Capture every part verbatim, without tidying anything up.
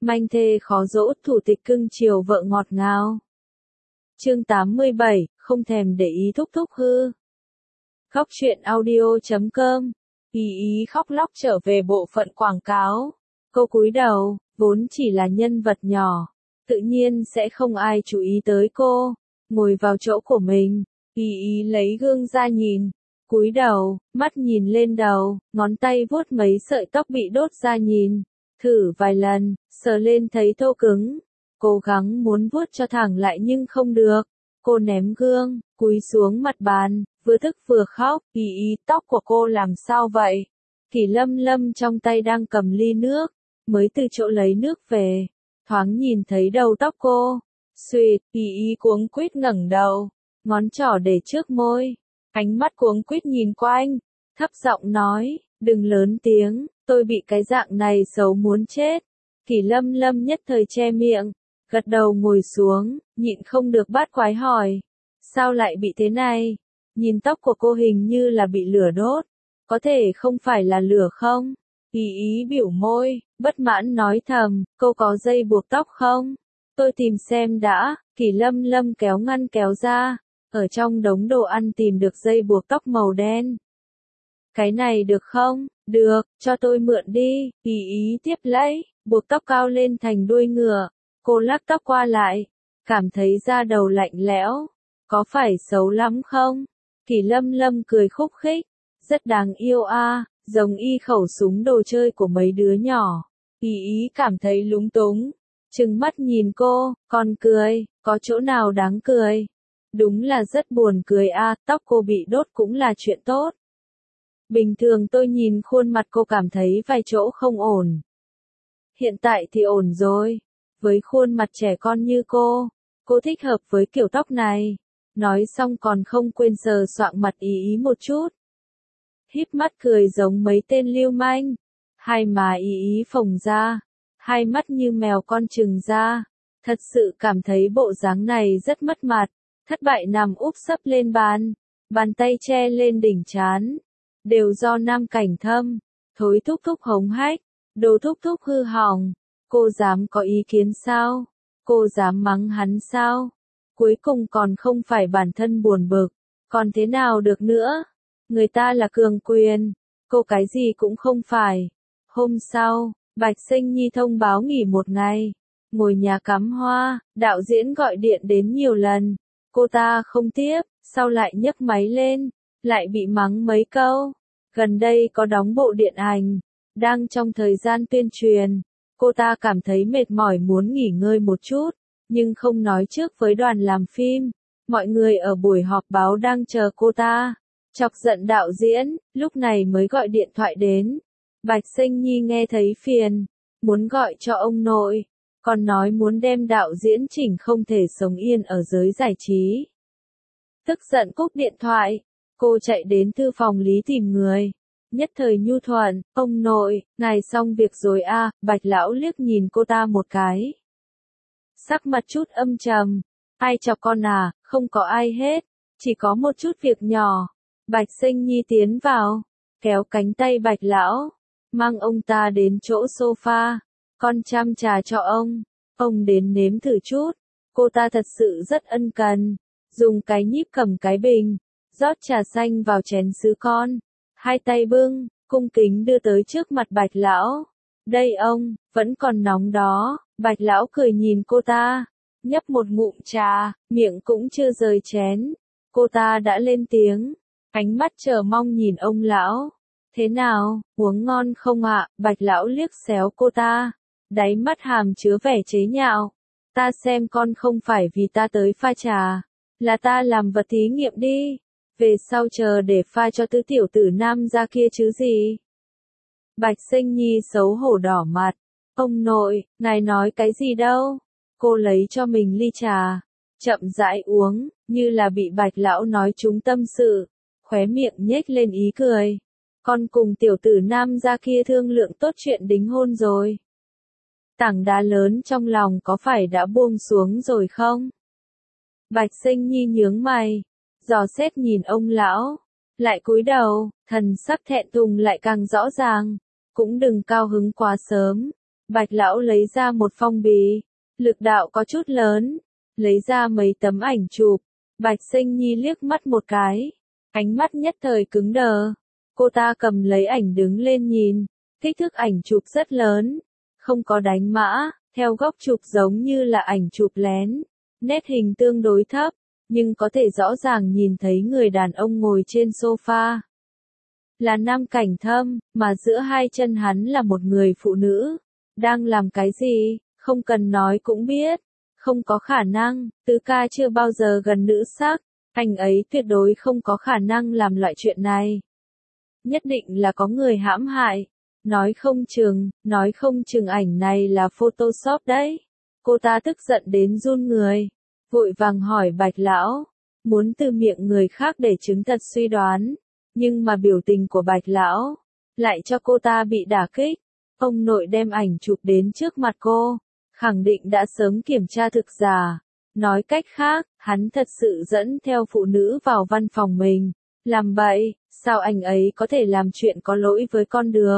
Manh thê khó dỗ, thủ tịch cưng chiều vợ ngọt ngào. Chương tám mươi bảy, không thèm để ý thúc thúc hư. Khóc chuyện audio chấm com. Ý ý khóc lóc trở về bộ phận quảng cáo. Cô cúi đầu, vốn chỉ là nhân vật nhỏ, tự nhiên sẽ không ai chú ý tới cô. Ngồi vào chỗ của mình, ý ý lấy gương ra nhìn, cúi đầu, mắt nhìn lên đầu, ngón tay vuốt mấy sợi tóc bị đốt ra nhìn. Thử vài lần, sờ lên thấy thô cứng. Cố gắng muốn vuốt cho thẳng lại nhưng không được. Cô ném gương, cúi xuống mặt bàn, vừa thức vừa khóc. Ý ý, tóc của cô làm sao vậy? Kỳ Lâm Lâm trong tay đang cầm ly nước, mới từ chỗ lấy nước về, thoáng nhìn thấy đầu tóc cô. Xuyệt, ý ý cuống quýt ngẩng đầu, ngón trỏ để trước môi, ánh mắt cuống quýt nhìn quanh, thấp giọng nói, đừng lớn tiếng, tôi bị cái dạng này xấu muốn chết. Kỳ Lâm Lâm nhất thời che miệng, gật đầu ngồi xuống, nhịn không được bát quái hỏi, sao lại bị thế này? Nhìn tóc của cô hình như là bị lửa đốt, có thể không phải là lửa không? Ý ý biểu môi, bất mãn nói thầm, cô có dây buộc tóc không? Tôi tìm xem đã. Kỳ Lâm Lâm kéo ngăn kéo ra, ở trong đống đồ ăn tìm được dây buộc tóc màu đen. Cái này được không? Được, cho tôi mượn đi. Ý ý tiếp lấy, buộc tóc cao lên thành đuôi ngựa. Cô lắc tóc qua lại, cảm thấy da đầu lạnh lẽo. Có phải xấu lắm không? Kỳ Lâm Lâm cười khúc khích, rất đáng yêu a, à, giống y khẩu súng đồ chơi của mấy đứa nhỏ. Ý ý cảm thấy lúng túng, trừng mắt nhìn cô, còn cười, có chỗ nào đáng cười? Đúng là rất buồn cười a, à, tóc cô bị đốt cũng là chuyện tốt. Bình thường tôi nhìn khuôn mặt cô cảm thấy vài chỗ không ổn. Hiện tại thì ổn rồi. Với khuôn mặt trẻ con như cô, cô thích hợp với kiểu tóc này. Nói xong còn không quên sờ soạng mặt ý ý một chút. Híp mắt cười giống mấy tên lưu manh. Hai má ý ý phồng ra, hai mắt như mèo con trừng ra. Thật sự cảm thấy bộ dáng này rất mất mặt. Thất bại nằm úp sấp lên bàn, bàn tay che lên đỉnh trán. Đều do Nam Cảnh Thâm, thối thúc thúc hống hách, đồ thúc thúc hư hỏng. Cô dám có ý kiến sao? Cô dám mắng hắn sao? Cuối cùng còn không phải bản thân buồn bực, còn thế nào được nữa? Người ta là cường quyền, cô cái gì cũng không phải. Hôm sau, Bạch Sinh Nhi thông báo nghỉ một ngày, ngồi nhà cắm hoa, đạo diễn gọi điện đến nhiều lần, cô ta không tiếp, sau lại nhấc máy lên, lại bị mắng mấy câu. Gần đây có đóng bộ điện ảnh, đang trong thời gian tuyên truyền, cô ta cảm thấy mệt mỏi muốn nghỉ ngơi một chút, nhưng không nói trước với đoàn làm phim. Mọi người ở buổi họp báo đang chờ cô ta, chọc giận đạo diễn, lúc này mới gọi điện thoại đến. Bạch Sinh Nhi nghe thấy phiền, muốn gọi cho ông nội, còn nói muốn đem đạo diễn chỉnh không thể sống yên ở giới giải trí. Tức giận cúp điện thoại, cô chạy đến thư phòng Lý tìm người. Nhất thời nhu thuận, ông nội, ngài xong việc rồi a. À, Bạch lão liếc nhìn cô ta một cái. Sắc mặt chút âm trầm, ai chọc con à, không có ai hết, chỉ có một chút việc nhỏ. Bạch Sinh Nhi tiến vào, kéo cánh tay Bạch lão, mang ông ta đến chỗ sofa, con chăm trà cho ông, ông đến nếm thử chút. Cô ta thật sự rất ân cần, dùng cái nhíp cầm cái bình, rót trà xanh vào chén sứ con, hai tay bưng, cung kính đưa tới trước mặt Bạch lão. Đây ông, vẫn còn nóng đó. Bạch lão cười nhìn cô ta, nhấp một ngụm trà, miệng cũng chưa rời chén. Cô ta đã lên tiếng, ánh mắt chờ mong nhìn ông lão. Thế nào, uống ngon không ạ? Bạch lão liếc xéo cô ta, đáy mắt hàm chứa vẻ chế nhạo. Ta xem con không phải vì ta tới pha trà, là ta làm vật thí nghiệm đi. Về sau chờ để pha cho tứ tiểu tử Nam ra kia chứ gì. Bạch Sinh Nhi xấu hổ đỏ mặt. Ông nội, ngài nói cái gì đâu? Cô lấy cho mình ly trà, chậm rãi uống, như là bị Bạch lão nói trúng tâm sự, khóe miệng nhếch lên ý cười. Con cùng tiểu tử Nam ra kia thương lượng tốt chuyện đính hôn rồi. Tảng đá lớn trong lòng có phải đã buông xuống rồi không? Bạch Sinh Nhi nhướng mày, dò xét nhìn ông lão, lại cúi đầu, thần sắc thẹn thùng lại càng rõ ràng. Cũng đừng cao hứng quá sớm. Bạch lão lấy ra một phong bì, lực đạo có chút lớn, lấy ra mấy tấm ảnh chụp. Bạch Sinh Nhi liếc mắt một cái, ánh mắt nhất thời cứng đờ. Cô ta cầm lấy ảnh đứng lên nhìn, kích thước ảnh chụp rất lớn, không có đánh mã, theo góc chụp giống như là ảnh chụp lén, nét hình tương đối thấp, nhưng có thể rõ ràng nhìn thấy người đàn ông ngồi trên sofa. Là Nam Cảnh Thâm, mà giữa hai chân hắn là một người phụ nữ. Đang làm cái gì, không cần nói cũng biết. Không có khả năng, Tứ ca chưa bao giờ gần nữ sắc, anh ấy tuyệt đối không có khả năng làm loại chuyện này. Nhất định là có người hãm hại. Nói không chừng, nói không chừng ảnh này là Photoshop đấy. Cô ta tức giận đến run người, vội vàng hỏi Bạch lão, muốn từ miệng người khác để chứng thật suy đoán. Nhưng mà biểu tình của Bạch lão lại cho cô ta bị đả kích. Ông nội đem ảnh chụp đến trước mặt cô, khẳng định đã sớm kiểm tra thực giả. Nói cách khác, hắn thật sự dẫn theo phụ nữ vào văn phòng mình. Làm bậy, sao anh ấy có thể làm chuyện có lỗi với con được?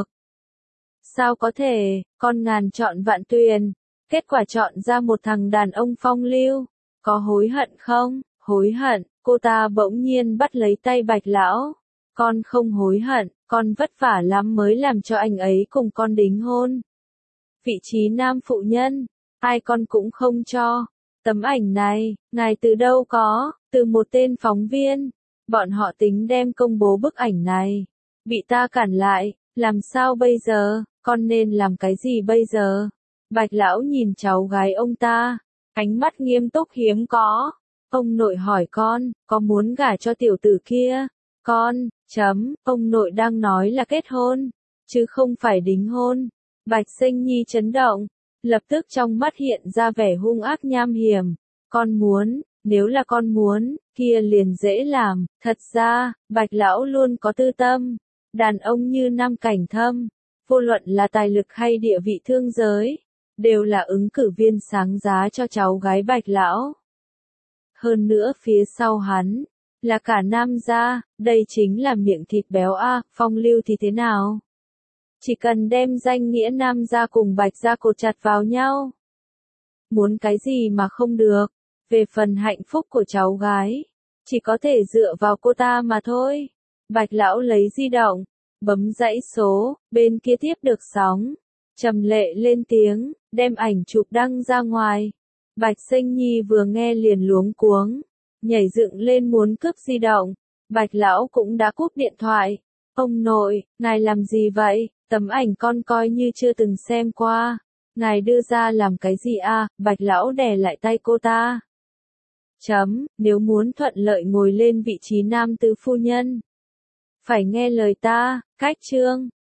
Sao có thể, con ngàn chọn vạn tuyển, kết quả chọn ra một thằng đàn ông phong lưu. Có hối hận không? Hối hận, cô ta bỗng nhiên bắt lấy tay Bạch lão. Con không hối hận, con vất vả lắm mới làm cho anh ấy cùng con đính hôn. Vị trí nam phụ nhân, ai con cũng không cho. Tấm ảnh này, ngài từ đâu có, từ một tên phóng viên. Bọn họ tính đem công bố bức ảnh này. Bị ta cản lại, làm sao bây giờ, con nên làm cái gì bây giờ? Bạch lão nhìn cháu gái ông ta, ánh mắt nghiêm túc hiếm có. Ông nội hỏi con, có muốn gả cho tiểu tử kia? Con, chấm, ông nội đang nói là kết hôn, chứ không phải đính hôn. Bạch Sinh Nhi chấn động, lập tức trong mắt hiện ra vẻ hung ác nham hiểm. Con muốn, nếu là con muốn, kia liền dễ làm. Thật ra, Bạch lão luôn có tư tâm. Đàn ông như Nam Cảnh Thâm, vô luận là tài lực hay địa vị thương giới, đều là ứng cử viên sáng giá cho cháu gái Bạch lão. Hơn nữa phía sau hắn, là cả Nam gia, đây chính là miệng thịt béo a, phong lưu thì thế nào? Chỉ cần đem danh nghĩa Nam gia cùng Bạch gia cột chặt vào nhau. Muốn cái gì mà không được, về phần hạnh phúc của cháu gái, chỉ có thể dựa vào cô ta mà thôi. Bạch lão lấy di động, bấm dãy số, bên kia tiếp được sóng. Trầm Lệ lên tiếng, đem ảnh chụp đăng ra ngoài. Bạch Sinh Nhi vừa nghe liền luống cuống, nhảy dựng lên muốn cướp di động. Bạch lão cũng đã cúp điện thoại. Ông nội, ngài làm gì vậy? Tấm ảnh con coi như chưa từng xem qua. Ngài đưa ra làm cái gì à? Bạch lão đè lại tay cô ta. Chấm, nếu muốn thuận lợi ngồi lên vị trí nam tứ phu nhân, phải nghe lời ta. Cách chương